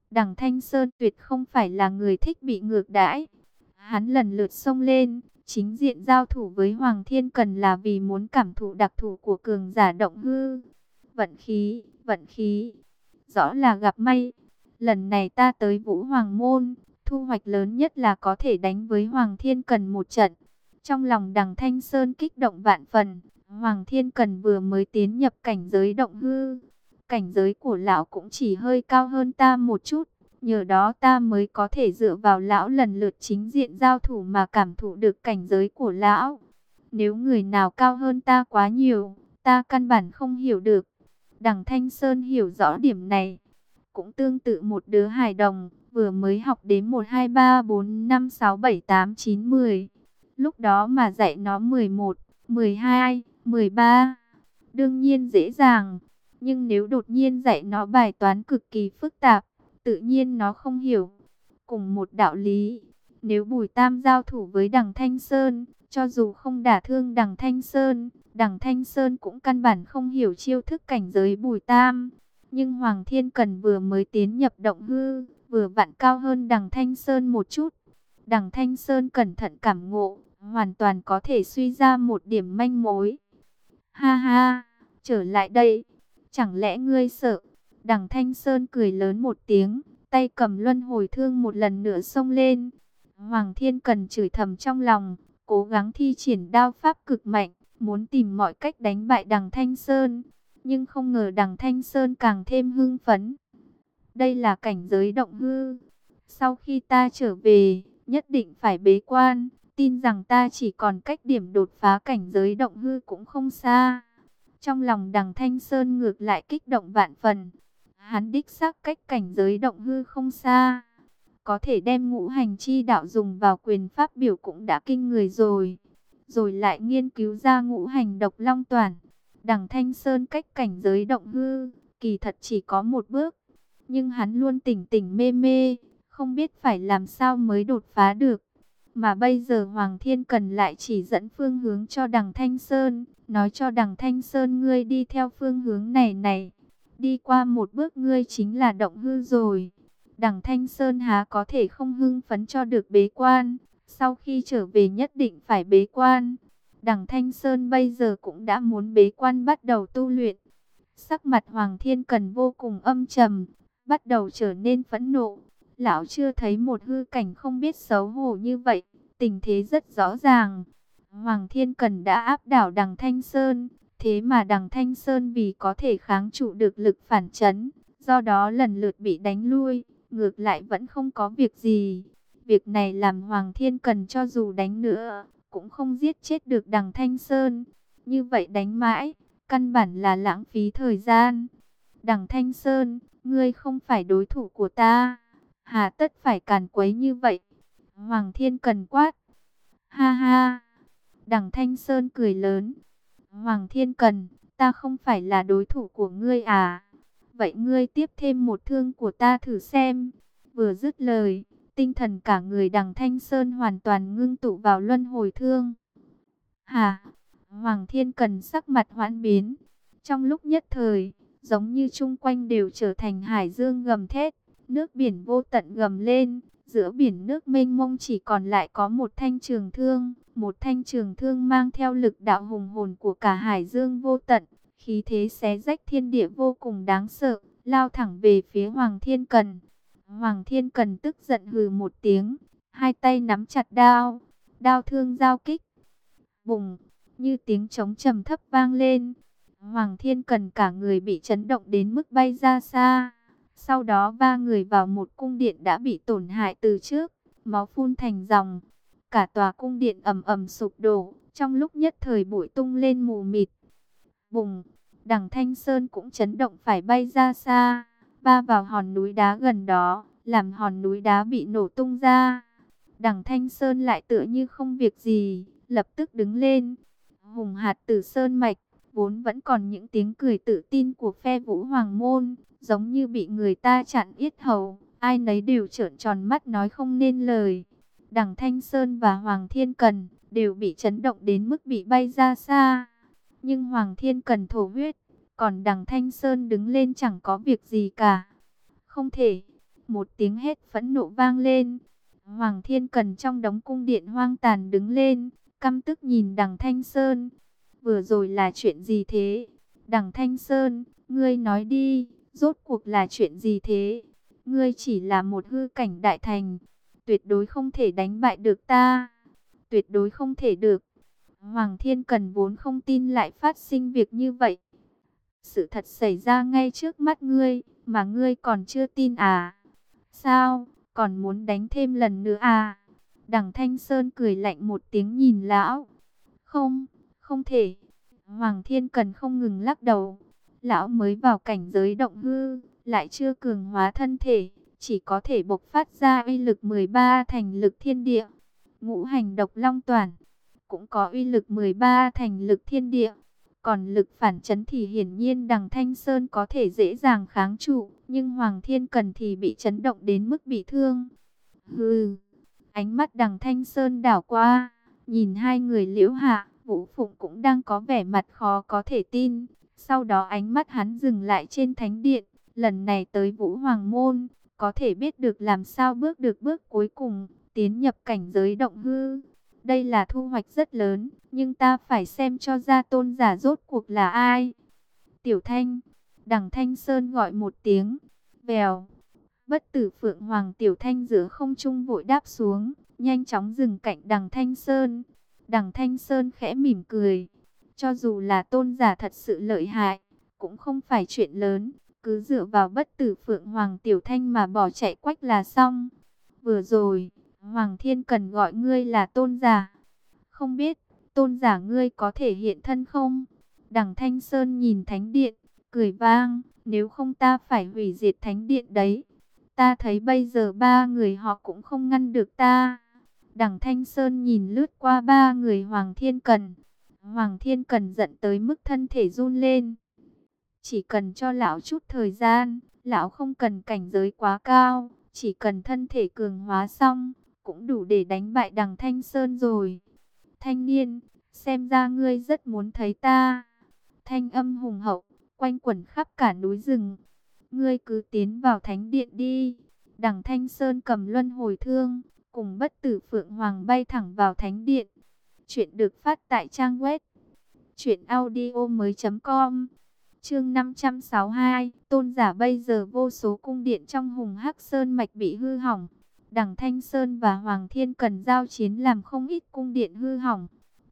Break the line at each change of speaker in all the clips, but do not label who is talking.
Đằng Thanh Sơn tuyệt không phải là người thích bị ngược đãi. Hắn lần lượt xông lên, chính diện giao thủ với Hoàng Thiên Cần là vì muốn cảm thụ đặc thù của cường giả động hư. Vận khí, rõ là gặp may. Lần này ta tới Vũ Hoàng Môn, thu hoạch lớn nhất là có thể đánh với Hoàng Thiên Cần một trận. Trong lòng Đằng Thanh Sơn kích động vạn phần, Hoàng Thiên Cần vừa mới tiến nhập cảnh giới động hư. Cảnh giới của lão cũng chỉ hơi cao hơn ta một chút. Nhờ đó ta mới có thể dựa vào lão lần lượt chính diện giao thủ mà cảm thụ được cảnh giới của lão. Nếu người nào cao hơn ta quá nhiều, ta căn bản không hiểu được. Đằng Thanh Sơn hiểu rõ điểm này. Cũng tương tự một đứa hài đồng, vừa mới học đến 1, 2, 3, 4, 5, 6, 7, 8, 9, 10. Lúc đó mà dạy nó 11, 12, 13. Đương nhiên dễ dàng. Nhưng nếu đột nhiên dạy nó bài toán cực kỳ phức tạp, tự nhiên nó không hiểu. Cùng một đạo lý, nếu Bùi Tam giao thủ với Đằng Thanh Sơn, cho dù không đả thương Đằng Thanh Sơn cũng căn bản không hiểu chiêu thức cảnh giới Bùi Tam. Nhưng Hoàng Thiên Cần vừa mới tiến nhập động hư, vừa vặn cao hơn Đằng Thanh Sơn một chút. Đằng Thanh Sơn cẩn thận cảm ngộ, hoàn toàn có thể suy ra một điểm manh mối. Ha ha, trở lại đây, chẳng lẽ ngươi sợ? Đằng Thanh Sơn cười lớn một tiếng, tay cầm luân hồi thương một lần nữa xông lên. Hoàng Thiên Cần chửi thầm trong lòng, cố gắng thi triển đao pháp cực mạnh, muốn tìm mọi cách đánh bại Đằng Thanh Sơn. Nhưng không ngờ Đằng Thanh Sơn càng thêm hưng phấn. Đây là cảnh giới động hư. Sau khi ta trở về, nhất định phải bế quan. Tin rằng ta chỉ còn cách điểm đột phá cảnh giới động hư cũng không xa. Trong lòng Đằng Thanh Sơn ngược lại kích động vạn phần. Hắn đích xác cách cảnh giới động hư không xa. Có thể đem ngũ hành chi đạo dùng vào quyền pháp biểu cũng đã kinh người rồi. Rồi lại nghiên cứu ra ngũ hành độc long toàn. Đằng Thanh Sơn cách cảnh giới động hư, kỳ thật chỉ có một bước. Nhưng hắn luôn tỉnh tỉnh mê mê, không biết phải làm sao mới đột phá được. Mà bây giờ Hoàng Thiên Cần lại chỉ dẫn phương hướng cho Đằng Thanh Sơn, nói cho Đằng Thanh Sơn ngươi đi theo phương hướng này này. Đi qua một bước ngươi chính là động hư rồi. Đằng Thanh Sơn há có thể không hưng phấn cho được bế quan, sau khi trở về nhất định phải bế quan. Đằng Thanh Sơn bây giờ cũng đã muốn bế quan bắt đầu tu luyện. Sắc mặt Hoàng Thiên Cần vô cùng âm trầm, bắt đầu trở nên phẫn nộ. Lão chưa thấy một hư cảnh không biết xấu hổ như vậy, tình thế rất rõ ràng. Hoàng Thiên Cần đã áp đảo Đằng Thanh Sơn, thế mà Đằng Thanh Sơn vì có thể kháng trụ được lực phản chấn, do đó lần lượt bị đánh lui, ngược lại vẫn không có việc gì. Việc này làm Hoàng Thiên Cần cho dù đánh nữa, cũng không giết chết được Đằng Thanh Sơn. Như vậy đánh mãi, căn bản là lãng phí thời gian. Đằng Thanh Sơn, ngươi không phải đối thủ của ta, hà tất phải càn quấy như vậy? Hoàng Thiên Cần quát. Ha ha, Đằng Thanh Sơn cười lớn. Hoàng Thiên Cần, ta không phải là đối thủ của ngươi à? Vậy ngươi tiếp thêm một thương của ta thử xem. Vừa dứt lời, tinh thần cả người Đằng Thanh Sơn hoàn toàn ngưng tụ vào luân hồi thương. Hả? Hoàng Thiên Cần sắc mặt hoãn biến. Trong lúc nhất thời, giống như chung quanh đều trở thành hải dương gầm thét, nước biển vô tận gầm lên, giữa biển nước mênh mông chỉ còn lại có một thanh trường thương, mang theo lực đạo hùng hồn của cả hải dương vô tận, khí thế xé rách thiên địa vô cùng đáng sợ, lao thẳng về phía Hoàng Thiên Cần. Hoàng Thiên Cần tức giận hừ một tiếng, hai tay nắm chặt đao, đao thương giao kích. Bùng, như tiếng trống trầm thấp vang lên. Hoàng Thiên Cần cả người bị chấn động đến mức bay ra xa. Sau đó ba người vào một cung điện đã bị tổn hại từ trước, máu phun thành dòng. Cả tòa cung điện ầm ầm sụp đổ, trong lúc nhất thời bụi tung lên mù mịt. Bùng, Đằng Thanh Sơn cũng chấn động phải bay ra xa, va vào hòn núi đá gần đó, làm hòn núi đá bị nổ tung ra. Đằng Thanh Sơn lại tựa như không việc gì, lập tức đứng lên. Hùng hạt Tử Sơn mạch, vốn vẫn còn những tiếng cười tự tin của phe Vũ Hoàng môn, giống như bị người ta chặn yết hầu, ai nấy đều trợn tròn mắt nói không nên lời. Đằng Thanh Sơn và Hoàng Thiên Cần đều bị chấn động đến mức bị bay ra xa. Nhưng Hoàng Thiên Cần thổ huyết, còn Đằng Thanh Sơn đứng lên chẳng có việc gì cả. Không thể, Một tiếng hét phẫn nộ vang lên. Hoàng Thiên Cần trong đống cung điện hoang tàn đứng lên, căm tức nhìn Đằng Thanh Sơn. Vừa rồi là chuyện gì thế? Đằng Thanh Sơn, ngươi nói đi, rốt cuộc là chuyện gì thế? Ngươi chỉ là một hư cảnh đại thành, tuyệt đối không thể đánh bại được ta. Tuyệt đối không thể được. Hoàng Thiên Cần vốn không tin lại phát sinh việc như vậy. Sự thật xảy ra ngay trước mắt ngươi, mà ngươi còn chưa tin à? Sao, còn muốn đánh thêm lần nữa à? Đằng Thanh Sơn cười lạnh một tiếng nhìn lão. Không, không thể. Hoàng Thiên Cần không ngừng lắc đầu. Lão mới vào cảnh giới động hư, lại chưa cường hóa thân thể, chỉ có thể bộc phát ra uy lực 13 thành lực thiên địa. Ngũ hành độc long toàn cũng có uy lực 13 thành lực thiên địa. Còn lực phản chấn thì hiển nhiên Đằng Thanh Sơn có thể dễ dàng kháng trụ, nhưng Hoàng Thiên Cần thì bị chấn động đến mức bị thương. Hừ, ánh mắt Đằng Thanh Sơn đảo qua, nhìn hai người Liễu Hạ, Vũ Phụng cũng đang có vẻ mặt khó có thể tin. Sau đó ánh mắt hắn dừng lại trên thánh điện, lần này tới Vũ Hoàng Môn, có thể biết được làm sao bước được bước cuối cùng, tiến nhập cảnh giới động hư. Đây là thu hoạch rất lớn, nhưng ta phải xem cho ra tôn giả rốt cuộc là ai. Tiểu Thanh, Đằng Thanh Sơn gọi một tiếng, vèo. Bất tử Phượng Hoàng Tiểu Thanh giữa không trung vội đáp xuống, nhanh chóng dừng cạnh Đằng Thanh Sơn. Đằng Thanh Sơn khẽ mỉm cười. Cho dù là tôn giả thật sự lợi hại, cũng không phải chuyện lớn. Cứ dựa vào bất tử Phượng Hoàng Tiểu Thanh mà bỏ chạy quách là xong. Vừa rồi, Hoàng Thiên Cần gọi ngươi là tôn giả. Không biết, tôn giả ngươi có thể hiện thân không? Đằng Thanh Sơn nhìn thánh điện, cười vang. Nếu không ta phải hủy diệt thánh điện đấy. Ta thấy bây giờ ba người họ cũng không ngăn được ta. Đằng Thanh Sơn nhìn lướt qua ba người Hoàng Thiên Cần. Hoàng Thiên Cần giận tới mức thân thể run lên. Chỉ cần cho lão chút thời gian, lão không cần cảnh giới quá cao, chỉ cần thân thể cường hóa xong, cũng đủ để đánh bại Đằng Thanh Sơn rồi. Thanh niên, xem ra ngươi rất muốn thấy ta. Thanh âm hùng hậu, quanh quẩn khắp cả núi rừng. Ngươi cứ tiến vào thánh điện đi. Đằng Thanh Sơn cầm luân hồi thương, cùng bất tử Phượng Hoàng bay thẳng vào thánh điện. Chuyện được phát tại trang web truyệnaudiomoi.com. Chương 562, tôn giả bây giờ vô số cung điện trong Hùng Hắc Sơn mạch bị hư hỏng. Đằng Thanh Sơn và Hoàng Thiên Cần giao chiến làm không ít cung điện hư hỏng.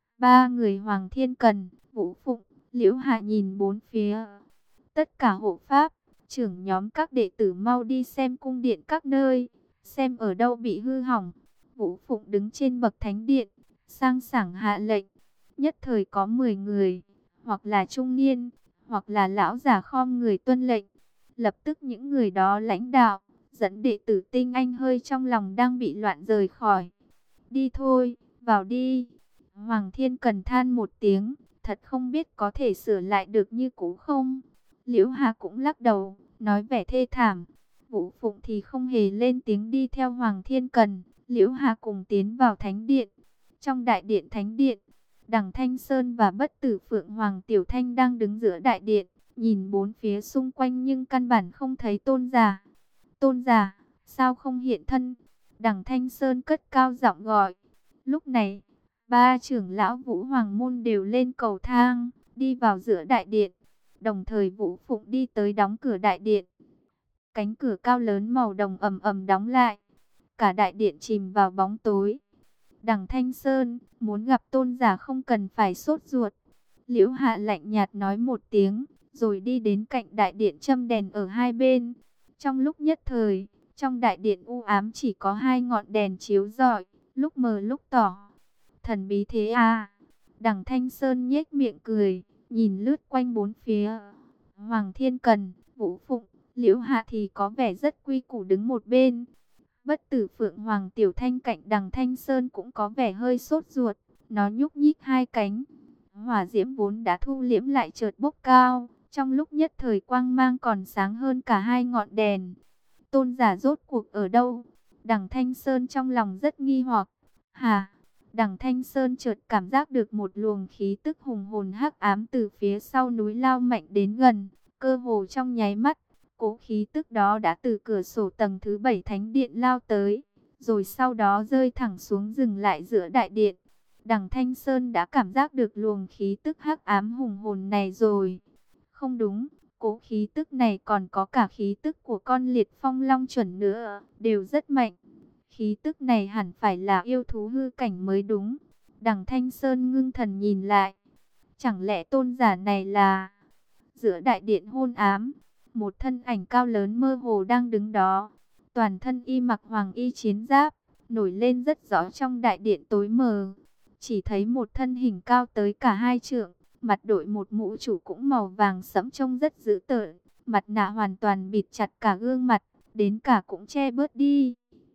Ba người Hoàng Thiên Cần, Vũ Phụng, Liễu Hạ nhìn bốn phía. Tất cả hộ pháp, trưởng nhóm các đệ tử mau đi xem cung điện các nơi, xem ở đâu bị hư hỏng. Vũ Phụng đứng trên bậc thánh điện, sang sảng hạ lệnh. Nhất thời có 10 người, hoặc là trung niên, hoặc là lão già khom người tuân lệnh. Lập tức những người đó lãnh đạo, dẫn đệ tử tinh anh hơi trong lòng đang bị loạn rời khỏi. Đi thôi, vào đi. Hoàng Thiên Cần than một tiếng, thật không biết có thể sửa lại được như cũ không. Liễu Hà cũng lắc đầu, nói vẻ thê thảm. Vũ Phụng thì không hề lên tiếng đi theo Hoàng Thiên Cần. Liễu Hà cùng tiến vào thánh điện. Trong đại điện thánh điện, Đằng Thanh Sơn và bất tử Phượng Hoàng Tiểu Thanh đang đứng giữa đại điện, nhìn bốn phía xung quanh nhưng căn bản không thấy tôn giả. Tôn giả, sao không hiện thân? Đằng Thanh Sơn cất cao giọng gọi. Lúc này, ba trưởng lão Vũ Hoàng Môn đều lên cầu thang, đi vào giữa đại điện. Đồng thời Vũ Phụng đi tới đóng cửa đại điện. Cánh cửa cao lớn màu đồng ầm ầm đóng lại. Cả đại điện chìm vào bóng tối. Đằng Thanh Sơn, muốn gặp tôn giả không cần phải sốt ruột. Liễu Hạ lạnh nhạt nói một tiếng, rồi đi đến cạnh đại điện châm đèn ở hai bên. Trong lúc nhất thời, trong đại điện u ám chỉ có hai ngọn đèn chiếu rọi, lúc mờ lúc tỏ. Thần bí thế à? Đằng Thanh Sơn nhếch miệng cười, nhìn lướt quanh bốn phía. Hoàng Thiên Cần, Vũ Phụng, Liễu Hạ thì có vẻ rất quy củ đứng một bên. Bất tử Phượng Hoàng Tiểu Thanh cạnh Đằng Thanh Sơn cũng có vẻ hơi sốt ruột. Nó nhúc nhích hai cánh. Hỏa diễm vốn đã thu liễm lại chợt bốc cao. Trong lúc nhất thời quang mang còn sáng hơn cả hai ngọn đèn. Tôn giả rốt cuộc ở đâu? Đằng Thanh Sơn trong lòng rất nghi hoặc. Hả? Đằng Thanh Sơn chợt cảm giác được một luồng khí tức hùng hồn hắc ám từ phía sau núi lao mạnh đến gần. Cơ hồ trong nháy mắt, Cỗ khí tức đó đã từ cửa sổ tầng thứ 7 thánh điện lao tới, rồi sau đó rơi thẳng xuống dừng lại giữa đại điện. Đằng Thanh Sơn đã cảm giác được luồng khí tức hắc ám hùng hồn này rồi. Không đúng, cỗ khí tức này còn có cả khí tức của con liệt phong long chuẩn nữa, đều rất mạnh. Khí tức này hẳn phải là yêu thú hư cảnh mới đúng. Đằng Thanh Sơn ngưng thần nhìn lại. Chẳng lẽ tôn giả này là... Giữa đại điện hôn ám, một thân ảnh cao lớn mơ hồ đang đứng đó. Toàn thân y mặc hoàng y chiến giáp, nổi lên rất rõ trong đại điện tối mờ. Chỉ thấy một thân hình cao tới cả 2 trượng, mặt đội một mũ chủ cũng màu vàng sẫm trông rất dữ tợn. Mặt nạ hoàn toàn bịt chặt cả gương mặt, đến cả cũng che bớt đi.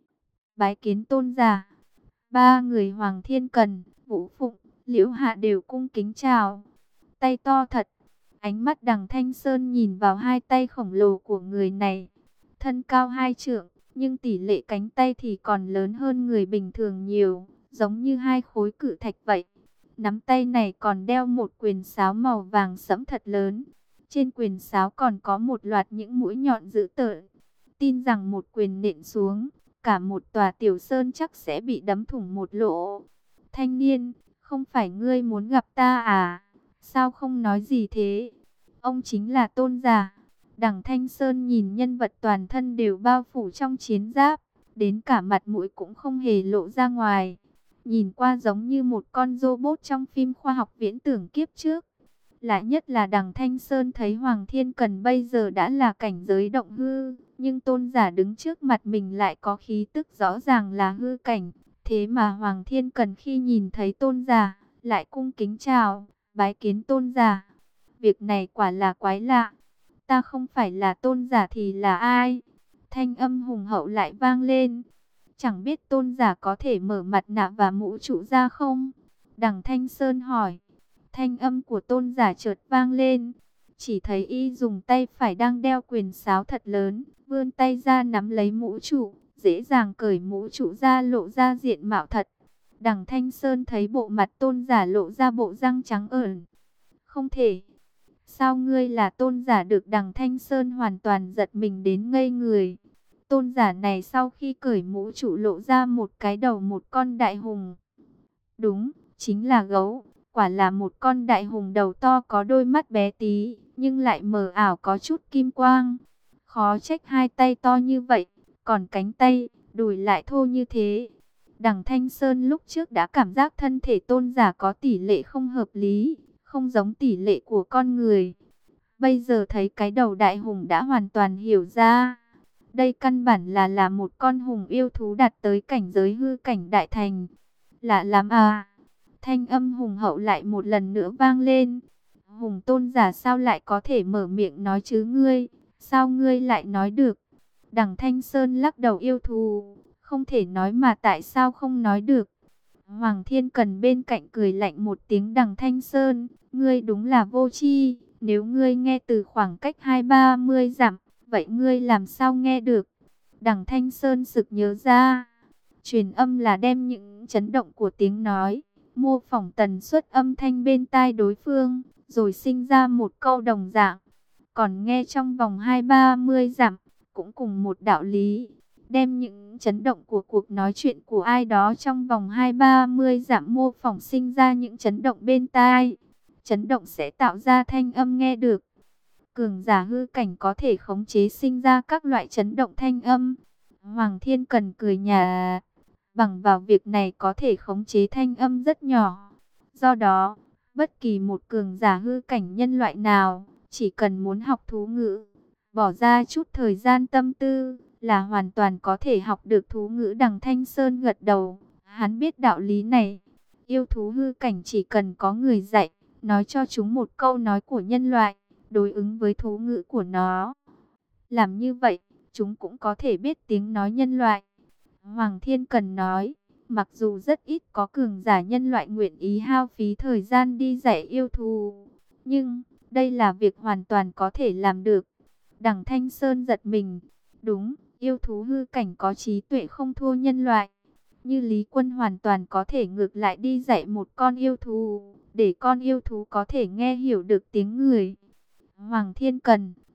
Bái kiến tôn giả. Ba người Hoàng Thiên Cần, Vũ Phụng, Liễu Hạ đều cung kính chào. Tay to thật. Ánh mắt Đằng Thanh Sơn nhìn vào hai tay khổng lồ của người này. Thân cao 2 trượng, nhưng tỷ lệ cánh tay thì còn lớn hơn người bình thường nhiều, giống như hai khối cự thạch vậy. Nắm tay này còn đeo một quyền sáo màu vàng sẫm thật lớn. Trên quyền sáo còn có một loạt những mũi nhọn dữ tợn. Tin rằng một quyền nện xuống, cả một tòa tiểu sơn chắc sẽ bị đấm thủng một lỗ. Thanh niên, không phải ngươi muốn gặp ta à? Sao không nói gì thế? Ông chính là tôn giả. Đằng Thanh Sơn nhìn nhân vật toàn thân đều bao phủ trong chiến giáp, đến cả mặt mũi cũng không hề lộ ra ngoài. Nhìn qua giống như một con robot trong phim khoa học viễn tưởng kiếp trước. Lạ nhất là đằng Thanh Sơn thấy Hoàng Thiên Cần bây giờ đã là cảnh giới động hư, nhưng tôn giả đứng trước mặt mình lại có khí tức rõ ràng là hư cảnh. Thế mà Hoàng Thiên Cần khi nhìn thấy tôn giả, lại cung kính chào, bái kiến tôn giả. Việc này quả là quái lạ. Ta không phải là tôn giả thì là ai? Thanh âm hùng hậu lại vang lên. Chẳng biết tôn giả có thể mở mặt nạ và mũ trụ ra không? Đằng Thanh Sơn hỏi. Thanh âm của tôn giả chợt vang lên. Chỉ thấy y dùng tay phải đang đeo quyền sáo thật lớn, vươn tay ra nắm lấy mũ trụ, dễ dàng cởi mũ trụ ra lộ ra diện mạo thật. Đằng Thanh Sơn thấy bộ mặt tôn giả lộ ra bộ răng trắng ởn. Không thể. Sao ngươi là tôn giả được? Đằng Thanh Sơn hoàn toàn giật mình đến ngây người. Tôn giả này sau khi cởi mũ trụ lộ ra một cái đầu một con đại hùng. Đúng, chính là gấu. Quả là một con đại hùng đầu to có đôi mắt bé tí, nhưng lại mờ ảo có chút kim quang. Khó trách hai tay to như vậy, còn cánh tay, đùi lại thô như thế. Đằng Thanh Sơn lúc trước đã cảm giác thân thể tôn giả có tỷ lệ không hợp lý, không giống tỷ lệ của con người. Bây giờ thấy cái đầu đại hùng đã hoàn toàn hiểu ra. Đây căn bản là một con hùng yêu thú đạt tới cảnh giới hư cảnh đại thành. Lạ lắm à. Thanh âm hùng hậu lại một lần nữa vang lên. Hùng tôn giả sao lại có thể mở miệng nói chứ ngươi? Sao ngươi lại nói được? Đằng Thanh Sơn lắc đầu yêu thú. Không thể nói mà tại sao không nói được? Hoàng Thiên Cần bên cạnh cười lạnh một tiếng. Đằng Thanh Sơn, ngươi đúng là vô tri. Nếu ngươi nghe từ khoảng cách 20-30 dặm, vậy ngươi làm sao nghe được? Đằng Thanh Sơn sực nhớ ra. Truyền âm là đem những chấn động của tiếng nói, mô phỏng tần suất âm thanh bên tai đối phương, rồi sinh ra một câu đồng dạng. Còn nghe trong vòng 20-30 dặm, cũng cùng một đạo lý. Đem những chấn động của cuộc nói chuyện của ai đó trong vòng 20-30 dặm mô phỏng sinh ra những chấn động bên tai. Chấn động sẽ tạo ra thanh âm nghe được. Cường giả hư cảnh có thể khống chế sinh ra các loại chấn động thanh âm. Hoàng Thiên Cần cười nhạt. Bằng vào việc này có thể khống chế thanh âm rất nhỏ. Do đó, bất kỳ một cường giả hư cảnh nhân loại nào, chỉ cần muốn học thú ngữ, bỏ ra chút thời gian tâm tư, là hoàn toàn có thể học được thú ngữ. Đằng Thanh Sơn gật đầu, hắn biết đạo lý này. Yêu thú hư cảnh chỉ cần có người dạy, nói cho chúng một câu nói của nhân loại, đối ứng với thú ngữ của nó. Làm như vậy, chúng cũng có thể biết tiếng nói nhân loại. Hoàng Thiên Cần nói, mặc dù rất ít có cường giả nhân loại nguyện ý hao phí thời gian đi dạy yêu thú, nhưng đây là việc hoàn toàn có thể làm được. Đằng Thanh Sơn giật mình, đúng, yêu thú hư cảnh có trí tuệ không thua nhân loại. Như Lý Quân hoàn toàn có thể ngược lại đi dạy một con yêu thú, để con yêu thú có thể nghe hiểu được tiếng người. Hoàng Thiên Cần,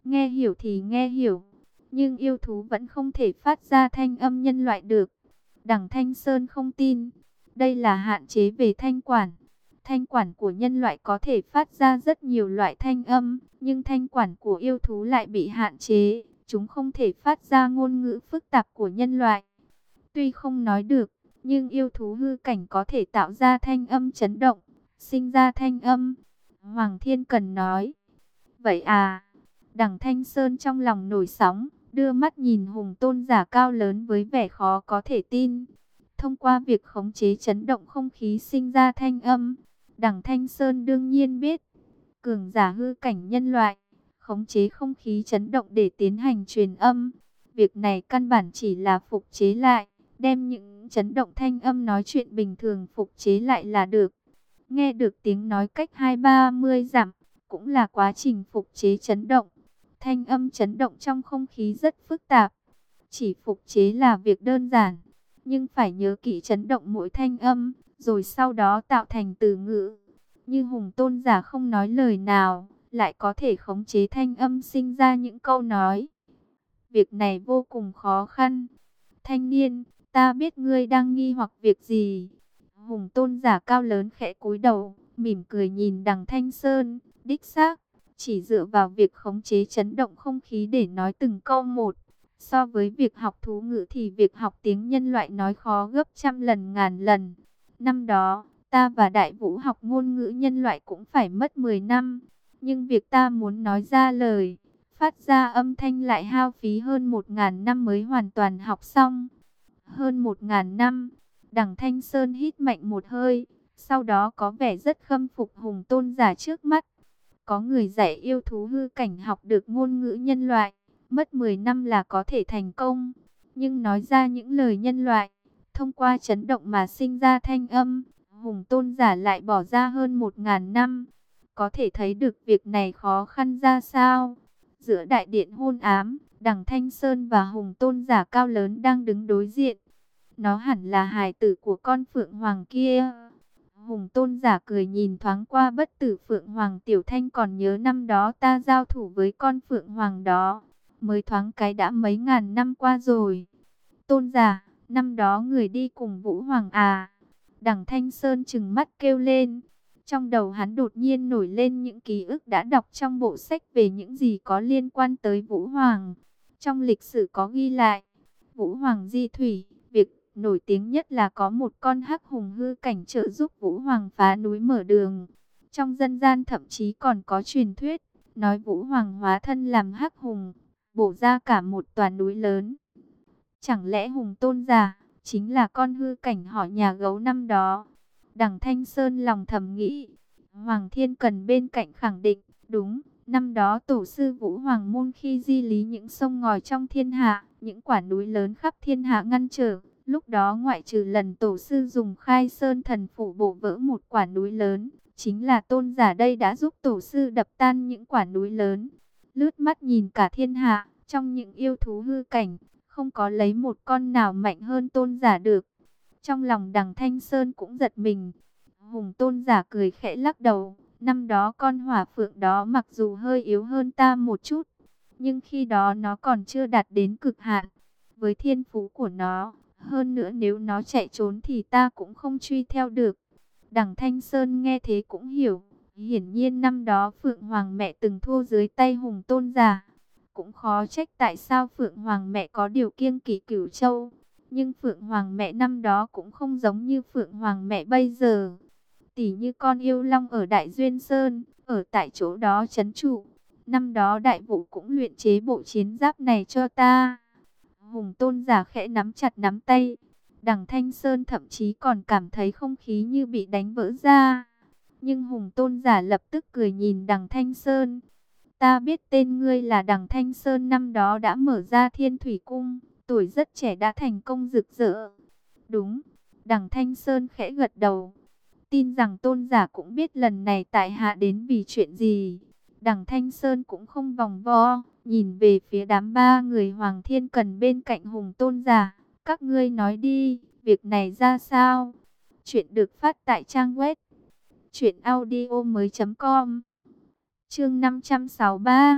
Nghe hiểu thì nghe hiểu, nhưng yêu thú vẫn không thể phát ra thanh âm nhân loại được. Đằng Thanh Sơn không tin, đây là hạn chế về thanh quản. Thanh quản của nhân loại có thể phát ra rất nhiều loại thanh âm, nhưng thanh quản của yêu thú lại bị hạn chế. Chúng không thể phát ra ngôn ngữ phức tạp của nhân loại. Tuy không nói được, nhưng yêu thú hư cảnh có thể tạo ra thanh âm chấn động, sinh ra thanh âm. Hoàng Thiên Cần nói, vậy à? Đằng Thanh Sơn trong lòng nổi sóng, đưa mắt nhìn Hùng Tôn giả cao lớn với vẻ khó có thể tin. Thông qua việc khống chế chấn động không khí sinh ra thanh âm, Đằng Thanh Sơn đương nhiên biết, cường giả hư cảnh nhân loại, khống chế không khí chấn động để tiến hành truyền âm. Việc này căn bản chỉ là phục chế lại, đem những chấn động thanh âm nói chuyện bình thường phục chế lại là được. Nghe được tiếng nói cách 20-30 dặm, cũng là quá trình phục chế chấn động. Thanh âm chấn động trong không khí rất phức tạp. Chỉ phục chế là việc đơn giản, nhưng phải nhớ kỹ chấn động mỗi thanh âm, rồi sau đó tạo thành từ ngữ. Như Hùng Tôn giả không nói lời nào, lại có thể khống chế thanh âm sinh ra những câu nói. Việc này vô cùng khó khăn. Thanh niên, ta biết ngươi đang nghi hoặc việc gì. Hùng Tôn giả cao lớn khẽ cúi đầu, mỉm cười nhìn Đằng Thanh Sơn. Đích xác, chỉ dựa vào việc khống chế chấn động không khí để nói từng câu một. So với việc học thú ngữ thì việc học tiếng nhân loại nói khó gấp trăm lần ngàn lần. Năm đó, ta và Đại Vũ học ngôn ngữ nhân loại cũng phải mất 10 năm. Nhưng việc ta muốn nói ra lời, phát ra âm thanh lại hao phí hơn 1000 năm mới hoàn toàn học xong. Hơn 1000 năm, Đằng Thanh Sơn hít mạnh một hơi, sau đó có vẻ rất khâm phục Hùng Tôn giả trước mắt. Có người dạy yêu thú hư cảnh học được ngôn ngữ nhân loại, mất 10 năm là có thể thành công. Nhưng nói ra những lời nhân loại, thông qua chấn động mà sinh ra thanh âm, Hùng Tôn giả lại bỏ ra hơn 1000 năm. Có thể thấy được việc này khó khăn ra sao. Giữa đại điện hôn ám, Đằng Thanh Sơn và Hùng Tôn giả cao lớn đang đứng đối diện. Nó hẳn là hài tử của con Phượng Hoàng kia. Hùng Tôn giả cười nhìn thoáng qua bất tử Phượng Hoàng. Tiểu Thanh còn nhớ năm đó ta giao thủ với con Phượng Hoàng đó. Mới thoáng cái đã mấy ngàn năm qua rồi. Tôn giả, năm đó người đi cùng Vũ Hoàng à? Đằng Thanh Sơn trừng mắt kêu lên. Trong đầu hắn đột nhiên nổi lên những ký ức đã đọc trong bộ sách về những gì có liên quan tới Vũ Hoàng. Trong lịch sử có ghi lại, Vũ Hoàng di thủy, việc nổi tiếng nhất là có một con hắc hùng hư cảnh trợ giúp Vũ Hoàng phá núi mở đường. Trong dân gian thậm chí còn có truyền thuyết, nói Vũ Hoàng hóa thân làm hắc hùng, bổ ra cả một tòa núi lớn. Chẳng lẽ Hùng Tôn giả chính là con hư cảnh họ nhà gấu năm đó? Đằng Thanh Sơn lòng thầm nghĩ. Hoàng Thiên Cần bên cạnh khẳng định, đúng, năm đó tổ sư Vũ Hoàng môn khi di lý những sông ngòi trong thiên hạ, những quả núi lớn khắp thiên hạ ngăn trở. Lúc đó ngoại trừ lần tổ sư dùng Khai Sơn thần phủ bổ vỡ một quả núi lớn, chính là tôn giả đây đã giúp tổ sư đập tan những quả núi lớn. Lướt mắt nhìn cả thiên hạ, trong những yêu thú hư cảnh, không có lấy một con nào mạnh hơn tôn giả được. Trong lòng Đằng Thanh Sơn cũng giật mình. Hùng Tôn giả cười khẽ lắc đầu. Năm đó con hỏa phượng đó mặc dù hơi yếu hơn ta một chút, nhưng khi đó nó còn chưa đạt đến cực hạn. Với thiên phú của nó, hơn nữa nếu nó chạy trốn thì ta cũng không truy theo được. Đằng Thanh Sơn nghe thế cũng hiểu. Hiển nhiên năm đó Phượng Hoàng mẹ từng thua dưới tay Hùng Tôn giả. Cũng khó trách tại sao Phượng Hoàng mẹ có điều kiêng kỵ Cửu Châu. Nhưng Phượng Hoàng mẹ năm đó cũng không giống như Phượng Hoàng mẹ bây giờ. Tỉ như con yêu long ở Đại Duyên Sơn, ở tại chỗ đó trấn trụ. Năm đó Đại Vũ cũng luyện chế bộ chiến giáp này cho ta. Hùng Tôn giả khẽ nắm chặt nắm tay. Đằng Thanh Sơn thậm chí còn cảm thấy không khí như bị đánh vỡ ra. Nhưng Hùng Tôn giả lập tức cười nhìn Đằng Thanh Sơn. Ta biết tên ngươi là Đằng Thanh Sơn, năm đó đã mở ra Thiên Thủy Cung, tuổi rất trẻ đã thành công rực rỡ. Đúng, Đằng Thanh Sơn khẽ gật đầu. Tin rằng tôn giả cũng biết lần này tại hạ đến vì chuyện gì. Đằng Thanh Sơn cũng không vòng vo, nhìn về phía đám ba người Hoàng Thiên Cần bên cạnh Hùng Tôn giả. Các ngươi nói đi, việc này ra sao? Chuyện được phát tại trang web truyệnaudiomoi.com. Chương 563.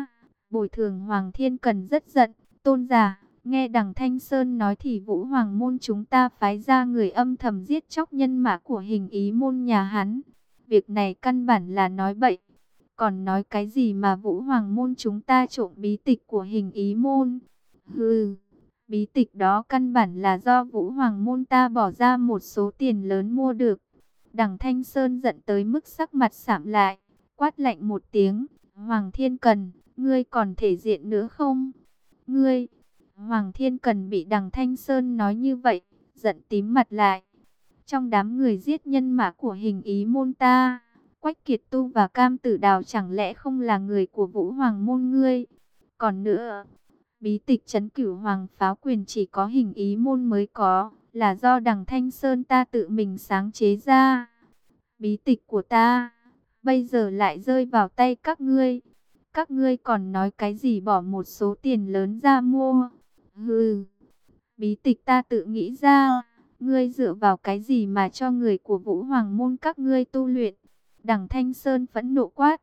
Bồi thường Hoàng Thiên Cần rất giận, tôn giả, nghe Đằng Thanh Sơn nói thì Vũ Hoàng môn chúng ta phái ra người âm thầm giết chóc nhân mã của Hình Ý môn nhà hắn. Việc này căn bản là nói bậy. Còn nói cái gì mà Vũ Hoàng môn chúng ta trộm bí tịch của Hình Ý môn? Hừ, bí tịch đó căn bản là do Vũ Hoàng môn ta bỏ ra một số tiền lớn mua được. Đằng Thanh Sơn giận tới mức sắc mặt sạm lại, quát lạnh một tiếng, Hoàng Thiên Cần, ngươi còn thể diện nữa không? Ngươi, Hoàng Thiên Cần bị Đằng Thanh Sơn nói như vậy, giận tím mặt lại. Trong đám người giết nhân mã của Hình Ý môn ta, Quách Kiệt Tu và Cam Tử Đào chẳng lẽ không là người của Vũ Hoàng môn ngươi? Còn nữa, bí tịch trấn Cửu Hoàng pháo quyền chỉ có Hình Ý môn mới có, là do Đằng Thanh Sơn ta tự mình sáng chế ra. Bí tịch của ta, bây giờ lại rơi vào tay các ngươi. Các ngươi còn nói cái gì bỏ một số tiền lớn ra mua? Hừ, bí tịch ta tự nghĩ ra. Ngươi dựa vào cái gì mà cho người của Vũ Hoàng môn các ngươi tu luyện? Đằng Thanh Sơn phẫn nộ quát.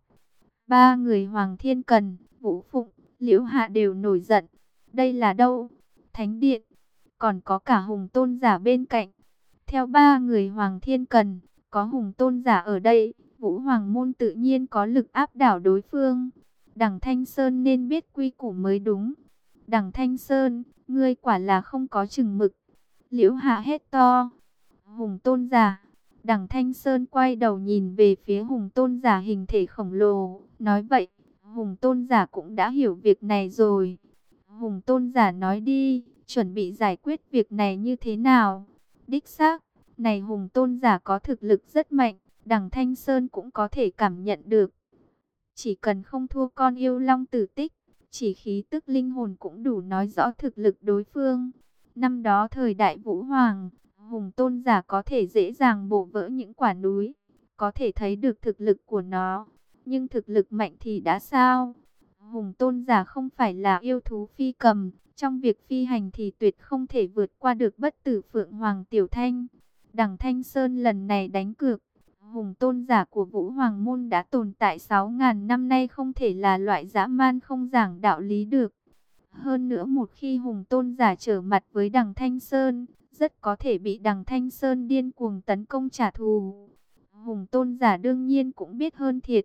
Ba người Hoàng Thiên Cần, Vũ Phụng, Liễu Hạ đều nổi giận. Đây là đâu? Thánh điện. Còn có cả Hùng Tôn giả bên cạnh. Theo ba người Hoàng Thiên Cần, có Hùng Tôn giả ở đây, Vũ Hoàng môn tự nhiên có lực áp đảo đối phương. Đằng Thanh Sơn nên biết quy củ mới đúng. Đằng Thanh Sơn, ngươi quả là không có chừng mực. Liễu Hạ hét to. Hùng Tôn giả. Đằng Thanh Sơn quay đầu nhìn về phía Hùng Tôn giả hình thể khổng lồ. Nói vậy, Hùng Tôn giả cũng đã hiểu việc này rồi. Hùng Tôn giả nói đi, chuẩn bị giải quyết việc này như thế nào? Đích xác, này Hùng Tôn giả có thực lực rất mạnh, Đằng Thanh Sơn cũng có thể cảm nhận được. Chỉ cần không thua con yêu long tử tích, chỉ khí tức linh hồn cũng đủ nói rõ thực lực đối phương. Năm đó thời đại Vũ Hoàng, Hùng Tôn giả có thể dễ dàng bổ vỡ những quả núi, có thể thấy được thực lực của nó. Nhưng thực lực mạnh thì đã sao? Hùng Tôn giả không phải là yêu thú phi cầm, trong việc phi hành thì tuyệt không thể vượt qua được bất tử Phượng Hoàng Tiểu Thanh. Đằng Thanh Sơn lần này đánh cược, Hùng Tôn giả của Vũ Hoàng môn đã tồn tại 6.000 năm nay, không thể là loại dã man không giảng đạo lý được. Hơn nữa một khi Hùng Tôn giả trở mặt với Đằng Thanh Sơn, rất có thể bị Đằng Thanh Sơn điên cuồng tấn công trả thù. Hùng Tôn giả đương nhiên cũng biết hơn thiệt.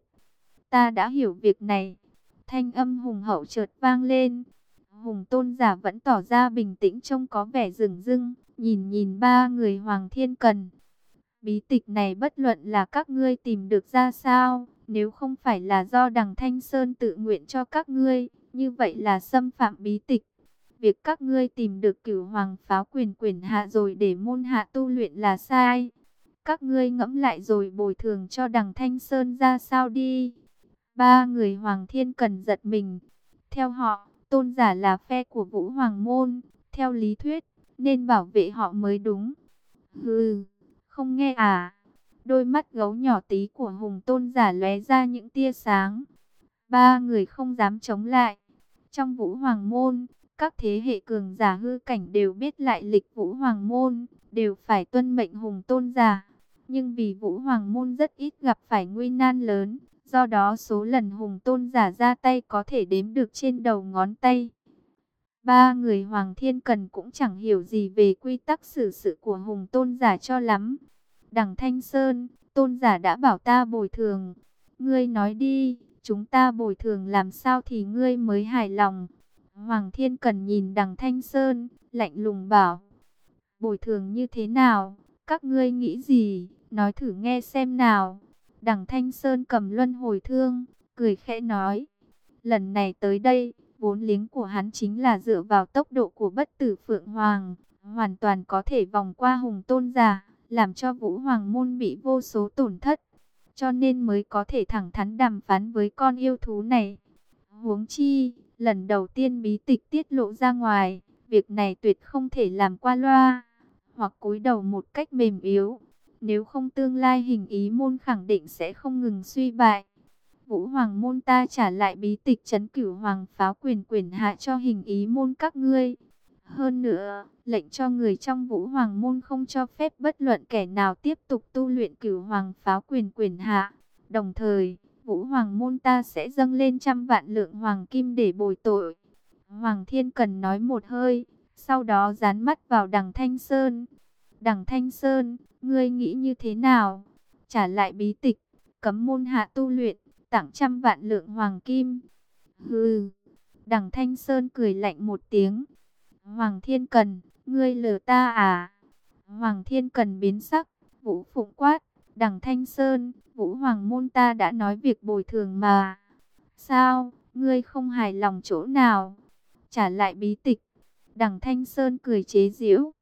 Ta đã hiểu việc này. Thanh âm hùng hậu chợt vang lên. Hùng Tôn giả vẫn tỏ ra bình tĩnh, trông có vẻ dửng dưng, nhìn ba người Hoàng Thiên Cần. Bí tịch này bất luận là các ngươi tìm được ra sao, nếu không phải là do Đằng Thanh Sơn tự nguyện cho các ngươi, như vậy là xâm phạm bí tịch. Việc các ngươi tìm được Cửu Hoàng pháo quyền quyển hạ rồi để môn hạ tu luyện là sai. Các ngươi ngẫm lại rồi bồi thường cho Đằng Thanh Sơn ra sao đi. Ba người Hoàng Thiên Cần giật mình. Theo họ, tôn giả là phe của Vũ Hoàng môn, theo lý thuyết nên bảo vệ họ mới đúng. Hừ, không nghe à? Đôi mắt gấu nhỏ tí của Hùng Tôn giả lóe ra những tia sáng. Ba người không dám chống lại. Trong Vũ Hoàng môn, các thế hệ cường giả hư cảnh đều biết lại lịch Vũ Hoàng môn, đều phải tuân mệnh Hùng Tôn giả. Nhưng vì Vũ Hoàng môn rất ít gặp phải nguy nan lớn, do đó số lần Hùng Tôn giả ra tay có thể đếm được trên đầu ngón tay. Ba người Hoàng Thiên Cần cũng chẳng hiểu gì về quy tắc xử sự của Hùng Tôn giả cho lắm. Đằng Thanh Sơn, Tôn giả đã bảo ta bồi thường. Ngươi nói đi, chúng ta bồi thường làm sao thì ngươi mới hài lòng? Hoàng Thiên Cần nhìn Đằng Thanh Sơn, lạnh lùng bảo. Bồi thường như thế nào? Các ngươi nghĩ gì? Nói thử nghe xem nào. Đằng Thanh Sơn cầm luân hồi thương, cười khẽ nói. Lần này tới đây, vốn liếng của hắn chính là dựa vào tốc độ của bất tử Phượng Hoàng, hoàn toàn có thể vòng qua Hùng Tôn giả, làm cho Vũ Hoàng môn bị vô số tổn thất. Cho nên mới có thể thẳng thắn đàm phán với con yêu thú này. Huống chi, lần đầu tiên bí tịch tiết lộ ra ngoài, việc này tuyệt không thể làm qua loa, hoặc cúi đầu một cách mềm yếu. Nếu không tương lai Hình Ý môn khẳng định sẽ không ngừng suy bại. Vũ Hoàng môn ta trả lại bí tịch trấn Cửu Hoàng pháo quyền quyển hạ cho Hình Ý môn các ngươi. Hơn nữa, lệnh cho người trong Vũ Hoàng môn không cho phép bất luận kẻ nào tiếp tục tu luyện Cửu Hoàng pháo quyền quyển hạ. Đồng thời, Vũ Vũ Hoàng môn ta sẽ dâng lên 100 vạn lượng hoàng kim để bồi tội. Hoàng Thiên Cần nói một hơi, sau đó dán mắt vào Đằng Thanh Sơn. Đằng Thanh Sơn, ngươi nghĩ như thế nào? Trả lại bí tịch, cấm môn hạ tu luyện, tặng 100 vạn lượng hoàng kim. Hừ. Đằng Thanh Sơn cười lạnh một tiếng. Hoàng Thiên Cần, ngươi lừa ta à? Hoàng Thiên Cần biến sắc, Vũ Phụng quát. Đằng Thanh Sơn, Vũ Hoàng môn ta đã nói việc bồi thường mà. Sao, ngươi không hài lòng chỗ nào? Trả lại bí tịch. Đằng Thanh Sơn cười chế giễu.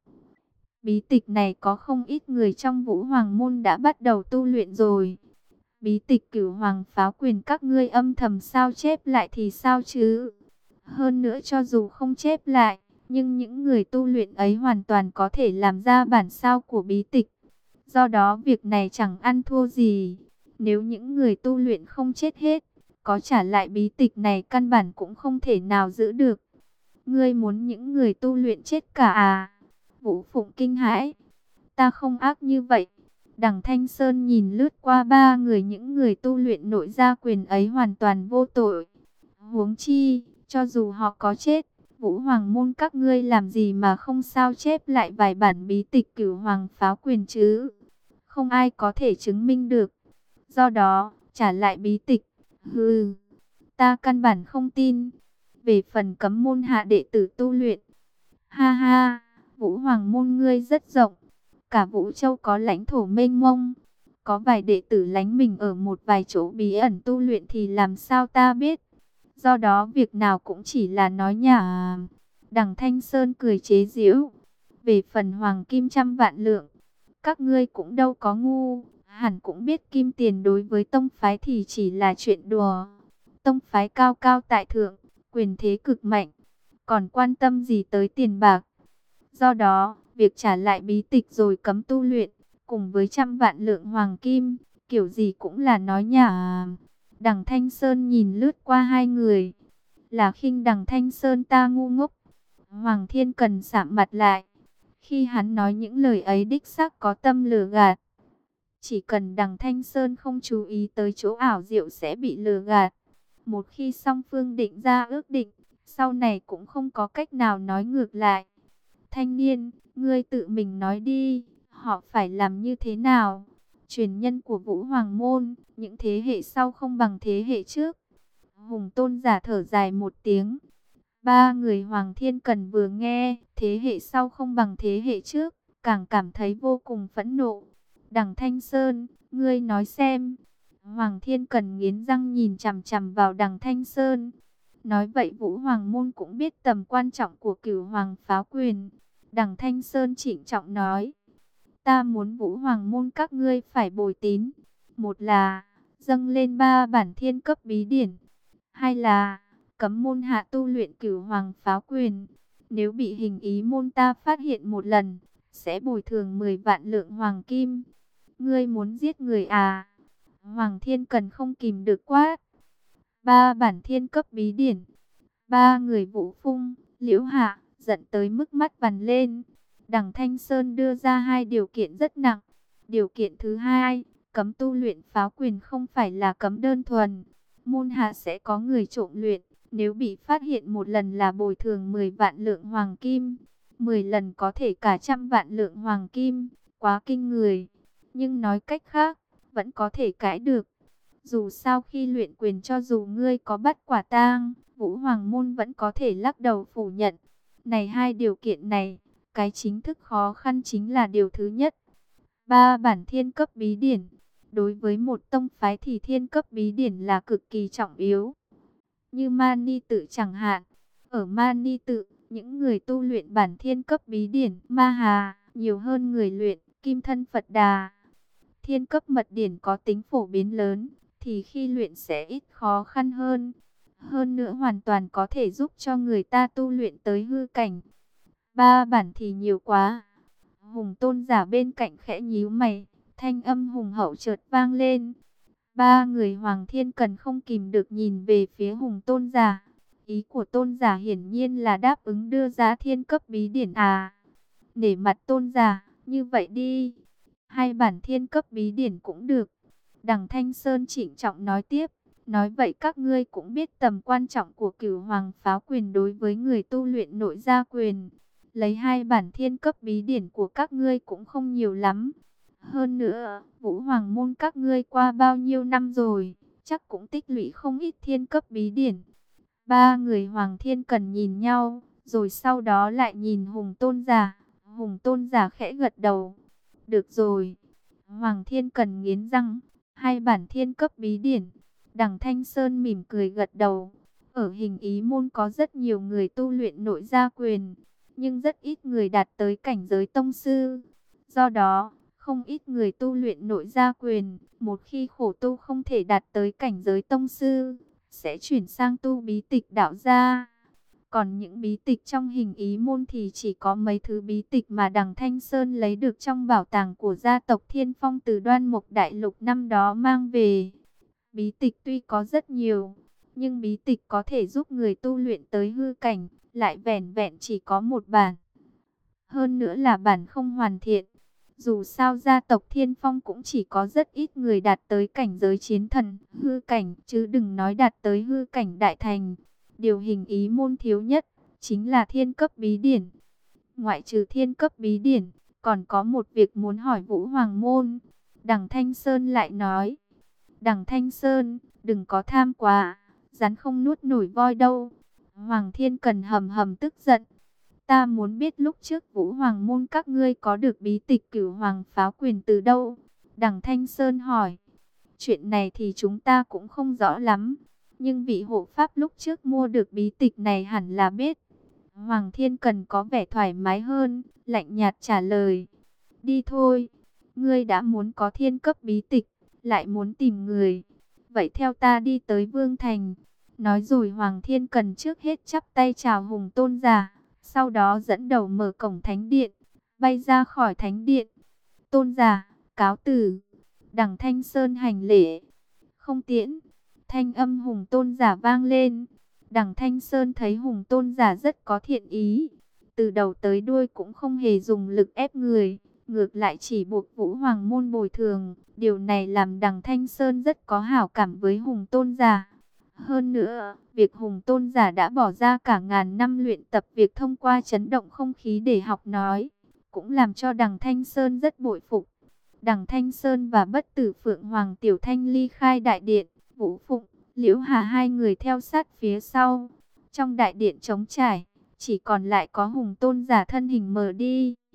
Bí tịch này có không ít người trong Vũ Hoàng môn đã bắt đầu tu luyện rồi. Bí tịch Cửu Hoàng Pháo Quyền các ngươi âm thầm sao chép lại thì sao chứ? Hơn nữa cho dù không chép lại, nhưng những người tu luyện ấy hoàn toàn có thể làm ra bản sao của bí tịch. Do đó việc này chẳng ăn thua gì. Nếu những người tu luyện không chết hết, có trả lại bí tịch này căn bản cũng không thể nào giữ được. Ngươi muốn những người tu luyện chết cả à? Vũ Phụng kinh hãi. Ta không ác như vậy. Đằng Thanh Sơn nhìn lướt qua ba người, những người tu luyện nội gia quyền ấy hoàn toàn vô tội. Huống chi, cho dù họ có chết, Vũ Hoàng môn các ngươi làm gì mà không sao chép lại vài bản bí tịch Cửu Hoàng Pháo Quyền chứ? Không ai có thể chứng minh được. Do đó, trả lại bí tịch. Hừ, ta căn bản không tin. Về phần cấm môn hạ đệ tử tu luyện, ha ha, Vũ Hoàng môn ngươi rất rộng. Cả Vũ Châu có lãnh thổ mênh mông. Có vài đệ tử lánh mình ở một vài chỗ bí ẩn tu luyện thì làm sao ta biết. Do đó việc nào cũng chỉ là nói nhả. Đằng Thanh Sơn cười chế giễu. Về phần hoàng kim 100 vạn lượng, các ngươi cũng đâu có ngu. Hẳn cũng biết kim tiền đối với tông phái thì chỉ là chuyện đùa. Tông phái cao cao tại thượng, quyền thế cực mạnh, còn quan tâm gì tới tiền bạc. Do đó, việc trả lại bí tịch rồi cấm tu luyện, cùng với 100 vạn lượng hoàng kim, kiểu gì cũng là nói nhả. Đằng Thanh Sơn nhìn lướt qua hai người. Là khinh Đằng Thanh Sơn ta ngu ngốc. Hoàng Thiên Cần sạm mặt lại. Khi hắn nói những lời ấy đích xác có tâm lừa gạt. Chỉ cần Đằng Thanh Sơn không chú ý tới chỗ ảo diệu sẽ bị lừa gạt. Một khi song phương định ra ước định, sau này cũng không có cách nào nói ngược lại. Thanh niên, ngươi tự mình nói đi, họ phải làm như thế nào? Truyền nhân của Vũ Hoàng môn, những thế hệ sau không bằng thế hệ trước. Hùng Tôn giả thở dài một tiếng. Ba người Hoàng Thiên Cần vừa nghe, thế hệ sau không bằng thế hệ trước, càng cảm thấy vô cùng phẫn nộ. Đằng Thanh Sơn, ngươi nói xem. Hoàng Thiên Cần nghiến răng nhìn chằm chằm vào Đằng Thanh Sơn. Nói vậy Vũ Hoàng môn cũng biết tầm quan trọng của Cửu Hoàng Pháo Quyền. Đằng Thanh Sơn trịnh trọng nói. Ta muốn Vũ Hoàng môn các ngươi phải bồi tín. Một là dâng lên 3 bản thiên cấp bí điển. Hai là cấm môn hạ tu luyện Cửu Hoàng Pháo Quyền. Nếu bị hình ý môn ta phát hiện một lần, sẽ bồi thường 10 vạn lượng hoàng kim. Ngươi muốn giết người à? Hoàng Thiên Cần không kìm được quát. 3 bản thiên cấp bí điển. Ba người Vũ Phung, Liễu Hạ giận tới mức mắt vằn lên. Đằng Thanh Sơn đưa ra hai điều kiện rất nặng. Điều kiện thứ hai, cấm tu luyện pháo quyền không phải là cấm đơn thuần. Môn hạ sẽ có người trộm luyện. Nếu bị phát hiện một lần là bồi thường 10 vạn lượng hoàng kim. 10 lần có thể cả 100 vạn lượng hoàng kim. Quá kinh người. Nhưng nói cách khác, vẫn có thể cãi được. Dù sao khi luyện quyền cho dù ngươi có bắt quả tang, Vũ Hoàng môn vẫn có thể lắc đầu phủ nhận. Này hai điều kiện này, cái chính thức khó khăn chính là điều thứ nhất. 3 bản thiên cấp bí điển. Đối với một tông phái thì thiên cấp bí điển là cực kỳ trọng yếu. Như Mani Tự chẳng hạn. Ở Mani Tự, những người tu luyện bản thiên cấp bí điển Ma Hà nhiều hơn người luyện Kim Thân Phật Đà. Thiên cấp mật điển có tính phổ biến lớn, thì khi luyện sẽ ít khó khăn hơn. Hơn nữa hoàn toàn có thể giúp cho người ta tu luyện tới hư cảnh. 3 bản thì nhiều quá. Hùng Tôn giả bên cạnh khẽ nhíu mày, thanh âm hùng hậu chợt vang lên. Ba người Hoàng Thiên Cần không kìm được nhìn về phía Hùng Tôn giả. Ý của Tôn giả hiển nhiên là đáp ứng đưa giá thiên cấp bí điển à. Nể mặt Tôn giả, như vậy đi. 2 bản thiên cấp bí điển cũng được. Đằng Thanh Sơn trịnh trọng nói tiếp. Nói vậy các ngươi cũng biết tầm quan trọng của Cửu Hoàng Pháo Quyền đối với người tu luyện nội gia quyền. Lấy 2 bản thiên cấp bí điển của các ngươi cũng không nhiều lắm. Hơn nữa, Vũ Hoàng môn các ngươi qua bao nhiêu năm rồi, chắc cũng tích lũy không ít thiên cấp bí điển. Ba người Hoàng Thiên Cần nhìn nhau, rồi sau đó lại nhìn Hùng Tôn Giả. Hùng Tôn Giả khẽ gật đầu. Được rồi. Hoàng Thiên Cần nghiến răng, 2 bản thiên cấp bí điển. Đằng Thanh Sơn mỉm cười gật đầu. Ở Hình Ý môn có rất nhiều người tu luyện nội gia quyền, nhưng rất ít người đạt tới cảnh giới tông sư. Do đó, không ít người tu luyện nội gia quyền, một khi khổ tu không thể đạt tới cảnh giới tông sư, sẽ chuyển sang tu bí tịch đạo gia. Còn những bí tịch trong Hình Ý môn thì chỉ có mấy thứ bí tịch mà Đằng Thanh Sơn lấy được trong bảo tàng của gia tộc Thiên Phong từ Đoan Mộc Đại Lục năm đó mang về. Bí tịch tuy có rất nhiều, nhưng bí tịch có thể giúp người tu luyện tới hư cảnh, lại vẻn vẹn chỉ có một bản. Hơn nữa là bản không hoàn thiện. Dù sao gia tộc Thiên Phong cũng chỉ có rất ít người đạt tới cảnh giới chiến thần, hư cảnh, chứ đừng nói đạt tới hư cảnh đại thành. Điều Hình Ý môn thiếu nhất, chính là thiên cấp bí điển. Ngoại trừ thiên cấp bí điển, còn có một việc muốn hỏi Vũ Hoàng môn. Đằng Thanh Sơn lại nói, Đằng Thanh Sơn, đừng có tham quá, rắn không nuốt nổi voi đâu. Hoàng Thiên Cần hầm hầm tức giận. Ta muốn biết lúc trước Vũ Hoàng môn các ngươi có được bí tịch Cửu Hoàng Pháo Quyền từ đâu? Đằng Thanh Sơn hỏi. Chuyện này thì chúng ta cũng không rõ lắm, nhưng vị hộ pháp lúc trước mua được bí tịch này hẳn là biết. Hoàng Thiên Cần có vẻ thoải mái hơn, lạnh nhạt trả lời. Đi thôi, ngươi đã muốn có thiên cấp bí tịch, lại muốn tìm người. Vậy theo ta đi tới Vương Thành. Nói rồi Hoàng Thiên Cần trước hết chắp tay chào Hùng Tôn Giả, sau đó dẫn đầu mở cổng thánh điện, bay ra khỏi thánh điện. Tôn Giả, cáo từ. Đằng Thanh Sơn hành lễ. Không tiễn. Thanh âm Hùng Tôn Giả vang lên. Đằng Thanh Sơn thấy Hùng Tôn Giả rất có thiện ý, từ đầu tới đuôi cũng không hề dùng lực ép người, ngược lại chỉ buộc Vũ Hoàng môn bồi thường. Điều này làm Đằng Thanh Sơn rất có hảo cảm với Hùng Tôn Giả. Hơn nữa, việc Hùng Tôn Giả đã bỏ ra cả ngàn năm luyện tập việc thông qua chấn động không khí để học nói, cũng làm cho Đằng Thanh Sơn rất bội phục. Đằng Thanh Sơn và Bất Tử Phượng Hoàng Tiểu Thanh ly khai đại điện, Vũ Phụng, Liễu Hà hai người theo sát phía sau. Trong đại điện trống trải, chỉ còn lại có Hùng Tôn Giả thân hình mờ đi.